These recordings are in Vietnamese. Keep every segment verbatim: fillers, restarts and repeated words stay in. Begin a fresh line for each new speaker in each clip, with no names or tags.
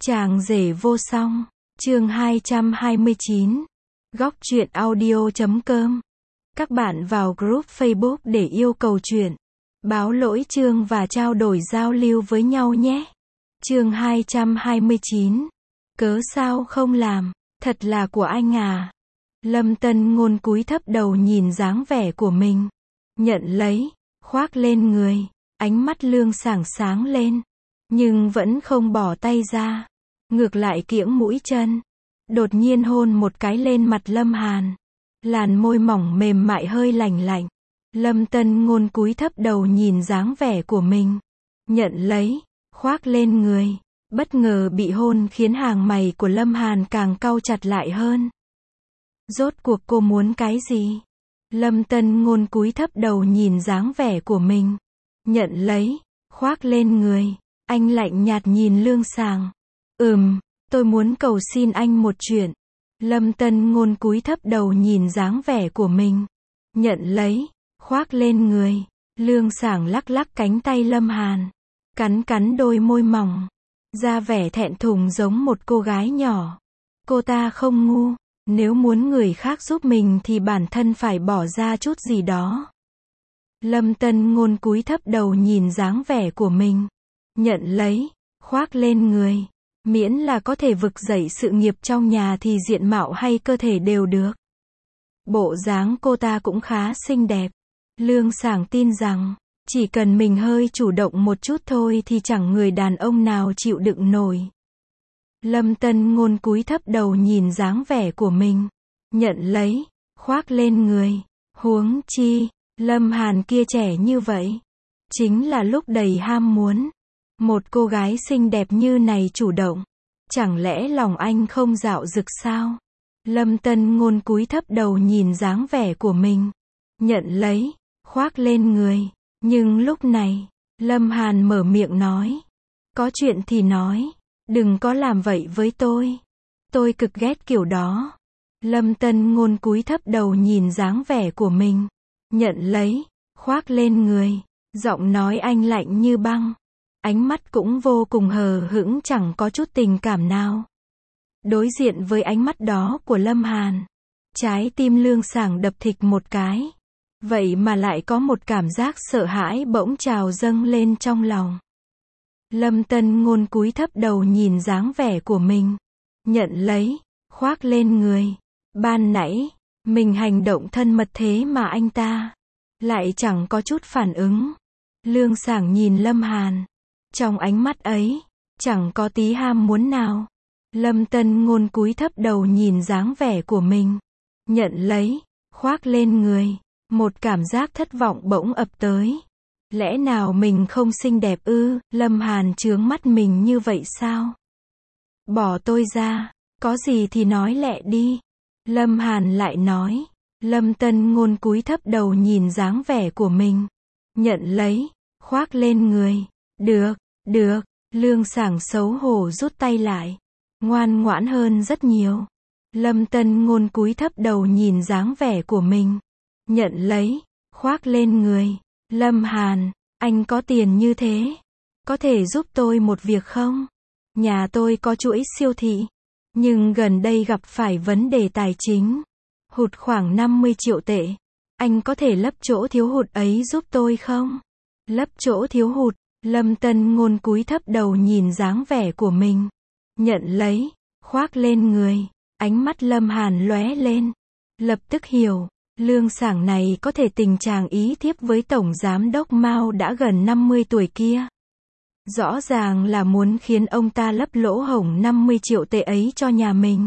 Chàng rể vô song, chương hai trăm hai mươi chín. Góc truyện audio chấm com. Các bạn vào group Facebook để yêu cầu truyện, báo lỗi chương và trao đổi giao lưu với nhau nhé. Chương hai trăm hai mươi chín. Cớ sao không làm, thật là của anh à. Lâm Tân Ngôn cúi thấp đầu nhìn dáng vẻ của mình, nhận lấy, khoác lên người, ánh mắt Lương Sảng sáng lên, nhưng vẫn không bỏ tay ra, ngược lại kiễng mũi chân, đột nhiên hôn một cái lên mặt Lâm Hàn. Làn môi mỏng mềm mại hơi lành lạnh. Lâm Tân Ngôn cúi thấp đầu nhìn dáng vẻ của mình, nhận lấy, khoác lên người, bất ngờ bị hôn khiến hàng mày của Lâm Hàn càng cau chặt lại hơn. Rốt cuộc cô muốn cái gì? Lâm Tân Ngôn cúi thấp đầu nhìn dáng vẻ của mình, nhận lấy, khoác lên người, anh lạnh nhạt nhìn Lương Sảng. Ừm, tôi muốn cầu xin anh một chuyện. Lâm Tân Ngôn cúi thấp đầu nhìn dáng vẻ của mình, nhận lấy, khoác lên người. Lương Sảng lắc lắc cánh tay Lâm Hàn, cắn cắn đôi môi mỏng, ra vẻ thẹn thùng giống một cô gái nhỏ. Cô ta không ngu, nếu muốn người khác giúp mình thì bản thân phải bỏ ra chút gì đó. Lâm Tân Ngôn cúi thấp đầu nhìn dáng vẻ của mình, nhận lấy, khoác lên người. Miễn là có thể vực dậy sự nghiệp trong nhà thì diện mạo hay cơ thể đều được. Bộ dáng cô ta cũng khá xinh đẹp. Lương Sảng tin rằng, chỉ cần mình hơi chủ động một chút thôi thì chẳng người đàn ông nào chịu đựng nổi. Lâm Tân Ngôn cúi thấp đầu nhìn dáng vẻ của mình, nhận lấy, khoác lên người. Huống chi, Lâm Hàn kia trẻ như vậy, chính là lúc đầy ham muốn. Một cô gái xinh đẹp như này chủ động, chẳng lẽ lòng anh không dạo dực sao? Lâm Tân Ngôn cúi thấp đầu nhìn dáng vẻ của mình, nhận lấy, khoác lên người. Nhưng lúc này, Lâm Hàn mở miệng nói, có chuyện thì nói, đừng có làm vậy với tôi. Tôi cực ghét kiểu đó. Lâm Tân Ngôn cúi thấp đầu nhìn dáng vẻ của mình, nhận lấy, khoác lên người. Giọng nói anh lạnh như băng, ánh mắt cũng vô cùng hờ hững, chẳng có chút tình cảm nào. Đối diện với ánh mắt đó của Lâm Hàn, trái tim Lương Sảng đập thịch một cái. Vậy mà lại có một cảm giác sợ hãi bỗng trào dâng lên trong lòng. Lâm Tân Ngôn cúi thấp đầu nhìn dáng vẻ của mình, nhận lấy, khoác lên người. Ban nãy, mình hành động thân mật thế mà anh ta lại chẳng có chút phản ứng. Lương Sảng nhìn Lâm Hàn, trong ánh mắt ấy, chẳng có tí ham muốn nào. Lâm Tân Ngôn cúi thấp đầu nhìn dáng vẻ của mình, nhận lấy, khoác lên người. Một cảm giác thất vọng bỗng ập tới. Lẽ nào mình không xinh đẹp ư? Lâm Hàn chướng mắt mình như vậy sao? Bỏ tôi ra, có gì thì nói lẹ đi. Lâm Hàn lại nói. Lâm Tân Ngôn cúi thấp đầu nhìn dáng vẻ của mình, nhận lấy, khoác lên người. Được, được. Lương Sảng xấu hổ rút tay lại, ngoan ngoãn hơn rất nhiều. Lâm Tân Ngôn cúi thấp đầu nhìn dáng vẻ của mình, nhận lấy, khoác lên người. Lâm Hàn, anh có tiền như thế, có thể giúp tôi một việc không? Nhà tôi có chuỗi siêu thị, nhưng gần đây gặp phải vấn đề tài chính, hụt khoảng năm mươi triệu tệ. Anh có thể lấp chỗ thiếu hụt ấy giúp tôi không? Lấp chỗ thiếu hụt. Lâm Tân Ngôn cúi thấp đầu nhìn dáng vẻ của mình, nhận lấy, khoác lên người. Ánh mắt Lâm Hàn lóe lên, lập tức hiểu, Lương Sảng này có thể tình trạng ý thiếp với tổng giám đốc Mao đã gần năm mươi tuổi kia. Rõ ràng là muốn khiến ông ta lấp lỗ hổng năm mươi triệu tệ ấy cho nhà mình.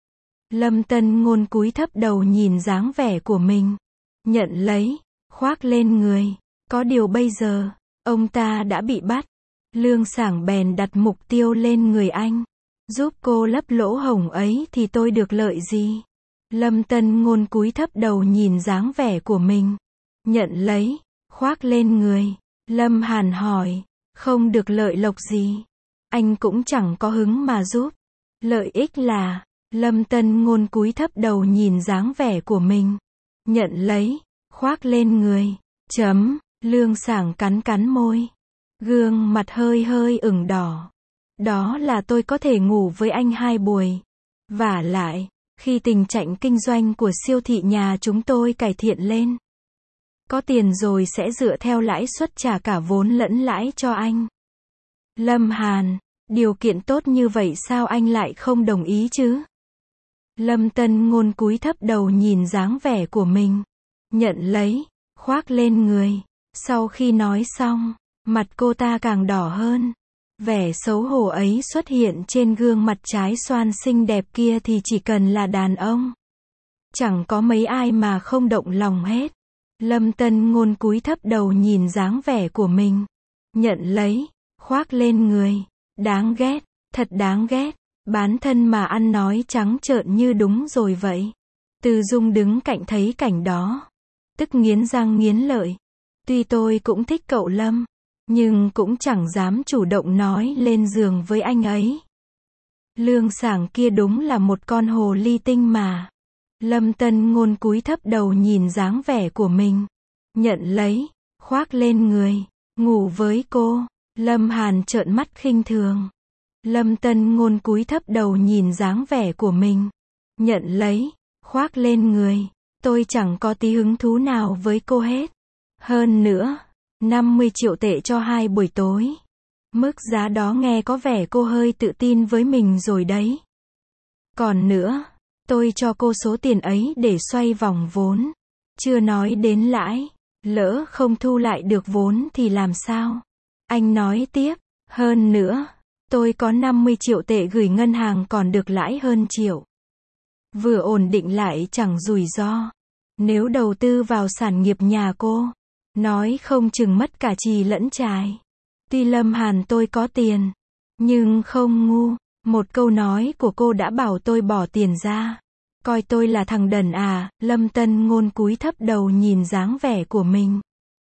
Lâm Tân Ngôn cúi thấp đầu nhìn dáng vẻ của mình, nhận lấy, khoác lên người. Có điều bây giờ, ông ta đã bị bắt. Lương Sảng bèn đặt mục tiêu lên người anh. Giúp cô lấp lỗ hổng ấy thì tôi được lợi gì? Lâm Tân Ngôn cúi thấp đầu nhìn dáng vẻ của mình, nhận lấy, khoác lên người. Lâm Hàn hỏi, không được lợi lộc gì? Anh cũng chẳng có hứng mà giúp. Lợi ích là, Lâm Tân Ngôn cúi thấp đầu nhìn dáng vẻ của mình, nhận lấy, khoác lên người. Chấm. Lương Sảng cắn cắn môi, gương mặt hơi hơi ửng đỏ. Đó là tôi có thể ngủ với anh hai buổi. Vả lại, khi tình trạng kinh doanh của siêu thị nhà chúng tôi cải thiện lên, có tiền rồi sẽ dựa theo lãi suất trả cả vốn lẫn lãi cho anh. Lâm Hàn, điều kiện tốt như vậy sao anh lại không đồng ý chứ? Lâm Tân Ngôn cúi thấp đầu nhìn dáng vẻ của mình. Nhận lấy, khoác lên người. Sau khi nói xong, mặt cô ta càng đỏ hơn. Vẻ xấu hổ ấy xuất hiện trên gương mặt trái xoan xinh đẹp kia thì chỉ cần là đàn ông, chẳng có mấy ai mà không động lòng hết. Lâm Tân Ngôn cúi thấp đầu nhìn dáng vẻ của mình. Nhận lấy, khoác lên người. Đáng ghét, thật đáng ghét. Bán thân mà ăn nói trắng trợn như đúng rồi vậy. Từ Dung đứng cạnh thấy cảnh đó, tức nghiến răng nghiến lợi. Tuy tôi cũng thích cậu Lâm, nhưng cũng chẳng dám chủ động nói lên giường với anh ấy. Lương Sảng kia đúng là một con hồ ly tinh mà. Lâm Tân Ngôn cúi thấp đầu nhìn dáng vẻ của mình. Nhận lấy, khoác lên người. Ngủ với cô. Lâm Hàn trợn mắt khinh thường. Lâm Tân Ngôn cúi thấp đầu nhìn dáng vẻ của mình. Nhận lấy, khoác lên người. Tôi chẳng có tí hứng thú nào với cô hết. Hơn nữa, năm mươi triệu tệ cho hai buổi tối. Mức giá đó nghe có vẻ cô hơi tự tin với mình rồi đấy. Còn nữa, tôi cho cô số tiền ấy để xoay vòng vốn. Chưa nói đến lãi. Lỡ không thu lại được vốn thì làm sao? Anh nói tiếp. Hơn nữa, tôi có năm mươi triệu tệ gửi ngân hàng còn được lãi hơn triệu. Vừa ổn định lại chẳng rủi ro. Nếu đầu tư vào sản nghiệp nhà cô, nói không chừng mất cả chì lẫn chài. Tuy Lâm Hàn tôi có tiền, nhưng không ngu. Một câu nói của cô đã bảo tôi bỏ tiền ra. Coi tôi là thằng đần à? Lâm Tân Ngôn cúi thấp đầu nhìn dáng vẻ của mình.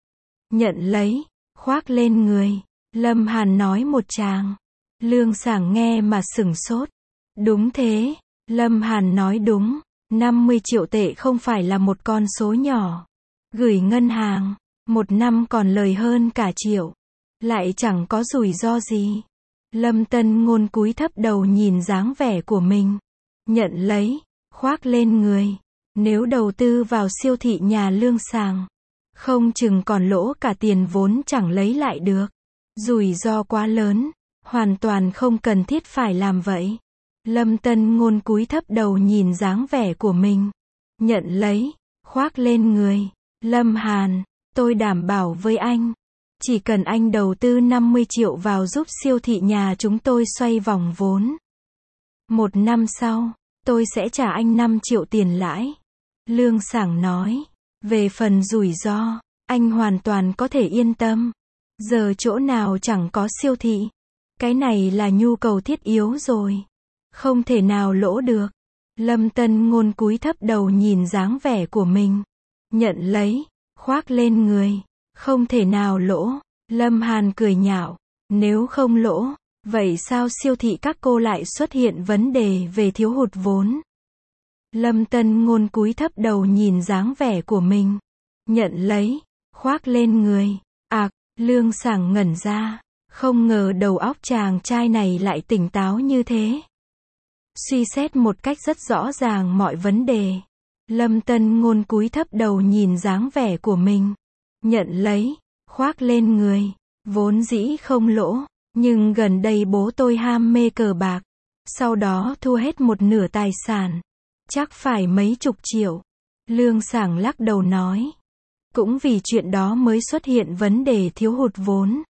Nhận lấy, khoác lên người. Lâm Hàn nói một tràng. Lương Sảng nghe mà sửng sốt. Đúng thế, Lâm Hàn nói đúng. năm mươi triệu tệ không phải là một con số nhỏ. Gửi ngân hàng, một năm còn lời hơn cả triệu. Lại chẳng có rủi ro gì. Lâm Tân Ngôn cúi thấp đầu nhìn dáng vẻ của mình. Nhận lấy, khoác lên người. Nếu đầu tư vào siêu thị nhà Lương Sảng, không chừng còn lỗ cả tiền vốn chẳng lấy lại được. Rủi ro quá lớn, hoàn toàn không cần thiết phải làm vậy. Lâm Tân Ngôn cúi thấp đầu nhìn dáng vẻ của mình. Nhận lấy, khoác lên người. Lâm Hàn, tôi đảm bảo với anh, chỉ cần anh đầu tư năm mươi triệu vào giúp siêu thị nhà chúng tôi xoay vòng vốn, một năm sau, tôi sẽ trả anh năm triệu tiền lãi. Lương Sảng nói. Về phần rủi ro, anh hoàn toàn có thể yên tâm. Giờ chỗ nào chẳng có siêu thị. Cái này là nhu cầu thiết yếu rồi. Không thể nào lỗ được. Lâm Tân Ngôn cúi thấp đầu nhìn dáng vẻ của mình. Nhận lấy, khoác lên người. Không thể nào lỗ. Lâm Hàn cười nhạo. Nếu không lỗ, vậy sao siêu thị các cô lại xuất hiện vấn đề về thiếu hụt vốn? Lâm Tân Ngôn cúi thấp đầu nhìn dáng vẻ của mình. Nhận lấy, khoác lên người. À, Lương Sảng ngẩn ra. Không ngờ đầu óc chàng trai này lại tỉnh táo như thế. Suy xét một cách rất rõ ràng mọi vấn đề. Lâm Tân Ngôn cúi thấp đầu nhìn dáng vẻ của mình. Nhận lấy, khoác lên người. Vốn dĩ không lỗ, nhưng gần đây bố tôi ham mê cờ bạc. Sau đó thua hết một nửa tài sản. Chắc phải mấy chục triệu. Lương Sảng lắc đầu nói. Cũng vì chuyện đó mới xuất hiện vấn đề thiếu hụt vốn.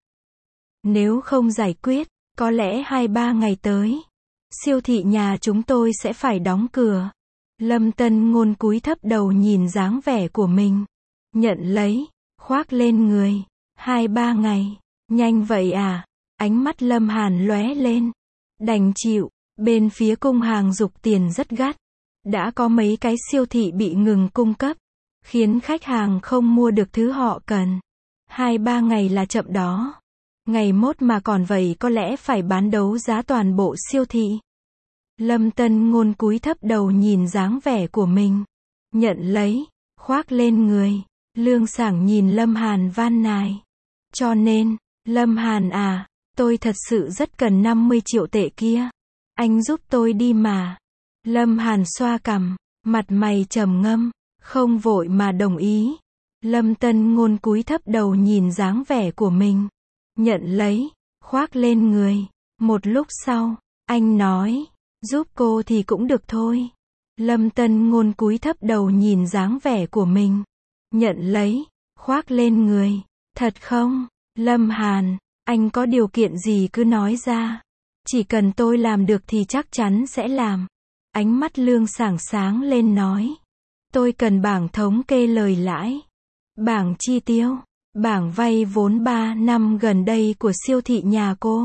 Nếu không giải quyết, có lẽ hai ba ngày tới, siêu thị nhà chúng tôi sẽ phải đóng cửa. Lâm Tân Ngôn cúi thấp đầu nhìn dáng vẻ của mình. Nhận lấy, khoác lên người. Hai ba ngày. Nhanh vậy à? Ánh mắt Lâm Hàn lóe lên. Đành chịu. Bên phía cung hàng giục tiền rất gắt. Đã có mấy cái siêu thị bị ngừng cung cấp, khiến khách hàng không mua được thứ họ cần. Hai ba ngày là chậm đó. Ngày mốt mà còn vậy có lẽ phải bán đấu giá toàn bộ siêu thị. Lâm Tân Ngôn cúi thấp đầu nhìn dáng vẻ của mình. Nhận lấy, khoác lên người. Lương Sảng nhìn Lâm Hàn van nài. Cho nên, Lâm Hàn à, Tôi thật sự rất cần năm mươi triệu tệ kia. Anh giúp tôi đi mà. Lâm Hàn xoa cằm, mặt mày trầm ngâm, không vội mà đồng ý. Lâm Tân Ngôn cúi thấp đầu nhìn dáng vẻ của mình. Nhận lấy, khoác lên người. Một lúc sau, anh nói, giúp cô thì cũng được thôi. Lâm Tân Ngôn cúi thấp đầu nhìn dáng vẻ của mình. Nhận lấy, khoác lên người. Thật không? Lâm Hàn, anh có điều kiện gì cứ nói ra. Chỉ cần tôi làm được thì chắc chắn sẽ làm. Ánh mắt Lương Sảng sáng lên nói. Tôi cần bảng thống kê lời lãi, bảng chi tiêu, bảng vay vốn ba năm gần đây của siêu thị nhà cô.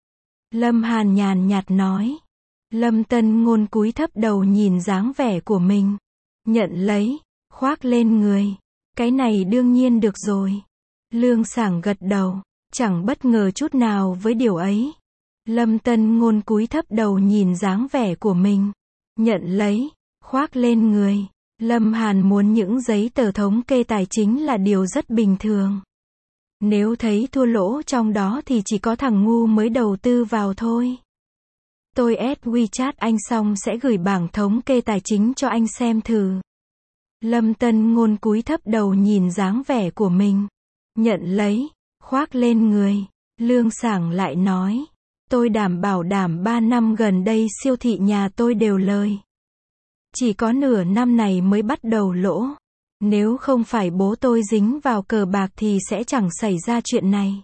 Lâm Hàn nhàn nhạt nói. Lâm Tân Ngôn cúi thấp đầu nhìn dáng vẻ của mình. Nhận lấy, khoác lên người. Cái này đương nhiên được rồi. Lương Sảng gật đầu, chẳng bất ngờ chút nào với điều ấy. Lâm Tân Ngôn cúi thấp đầu nhìn dáng vẻ của mình. Nhận lấy, khoác lên người. Lâm Hàn muốn những giấy tờ thống kê tài chính là điều rất bình thường. Nếu thấy thua lỗ trong đó thì chỉ có thằng ngu mới đầu tư vào thôi. Tôi add WeChat anh xong sẽ gửi bảng thống kê tài chính cho anh xem thử. Lâm Tân Ngôn cúi thấp đầu nhìn dáng vẻ của mình. Nhận lấy, khoác lên người. Lương Sảng lại nói. Tôi đảm bảo đảm ba năm gần đây siêu thị nhà tôi đều lời. Chỉ có nửa năm này mới bắt đầu lỗ. Nếu không phải bố tôi dính vào cờ bạc thì sẽ chẳng xảy ra chuyện này.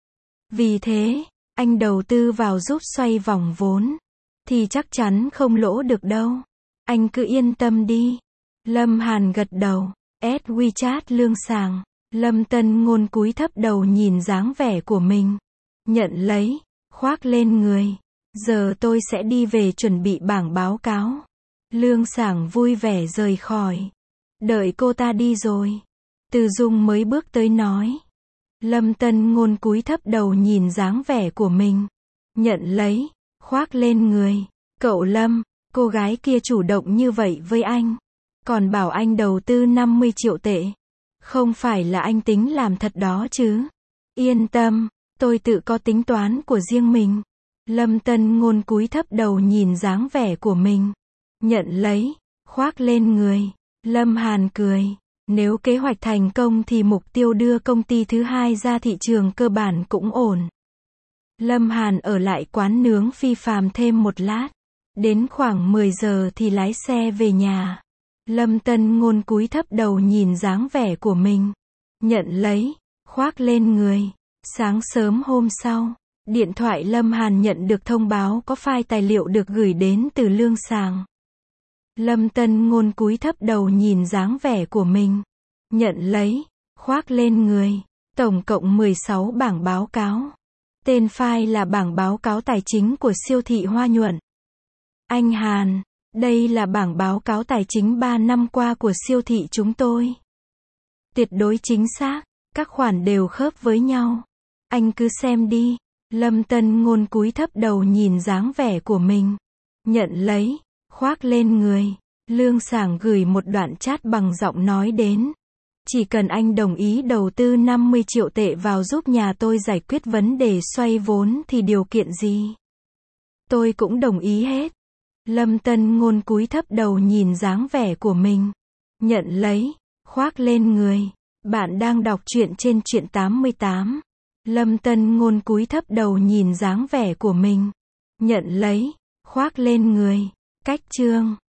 Vì thế, anh đầu tư vào giúp xoay vòng vốn. Thì chắc chắn không lỗ được đâu. Anh cứ yên tâm đi. Lâm Hàn gật đầu. Add WeChat Lương Sảng. Lâm Tân Ngôn cúi thấp đầu nhìn dáng vẻ của mình. Nhận lấy, khoác lên người. Giờ tôi sẽ đi về chuẩn bị bảng báo cáo. Lương Sảng vui vẻ rời khỏi. Đợi cô ta đi rồi, Từ Dung mới bước tới nói. Lâm Tân Ngôn cúi thấp đầu nhìn dáng vẻ của mình. Nhận lấy, khoác lên người. Cậu Lâm, cô gái kia chủ động như vậy với anh. Còn bảo anh đầu tư năm mươi triệu tệ. Không phải là anh tính làm thật đó chứ. Yên tâm, tôi tự có tính toán của riêng mình. Lâm Tân Ngôn cúi thấp đầu nhìn dáng vẻ của mình. Nhận lấy, khoác lên người. Lâm Hàn cười. Nếu kế hoạch thành công thì mục tiêu đưa công ty thứ hai ra thị trường cơ bản cũng ổn. Lâm Hàn ở lại quán nướng Phi Phàm thêm một lát. Đến khoảng mười giờ thì lái xe về nhà. Lâm Tân Ngôn cúi thấp đầu nhìn dáng vẻ của mình. Nhận lấy, khoác lên người. Sáng sớm hôm sau, điện thoại Lâm Hàn nhận được thông báo có file tài liệu được gửi đến từ Lương Sảng. Lâm Tân Ngôn cúi thấp đầu nhìn dáng vẻ của mình. Nhận lấy, khoác lên người. Tổng cộng mười sáu bảng báo cáo. Tên file là bảng báo cáo tài chính của siêu thị Hoa Nhuận. Anh Hàn, đây là bảng báo cáo tài chính ba năm qua của siêu thị chúng tôi. Tuyệt đối chính xác, các khoản đều khớp với nhau. Anh cứ xem đi. Lâm Tân Ngôn cúi thấp đầu nhìn dáng vẻ của mình. Nhận lấy, khoác lên người. Lương Sảng gửi một đoạn chat bằng giọng nói đến. Chỉ cần anh đồng ý đầu tư năm mươi triệu tệ vào giúp nhà tôi giải quyết vấn đề xoay vốn thì điều kiện gì? Tôi cũng đồng ý hết. Lâm Tân Ngôn cúi thấp đầu nhìn dáng vẻ của mình. Nhận lấy, khoác lên người. Bạn đang đọc truyện trên truyện tám mươi tám. Lâm Tân Ngôn cúi thấp đầu nhìn dáng vẻ của mình. Nhận lấy, khoác lên người. Cách chương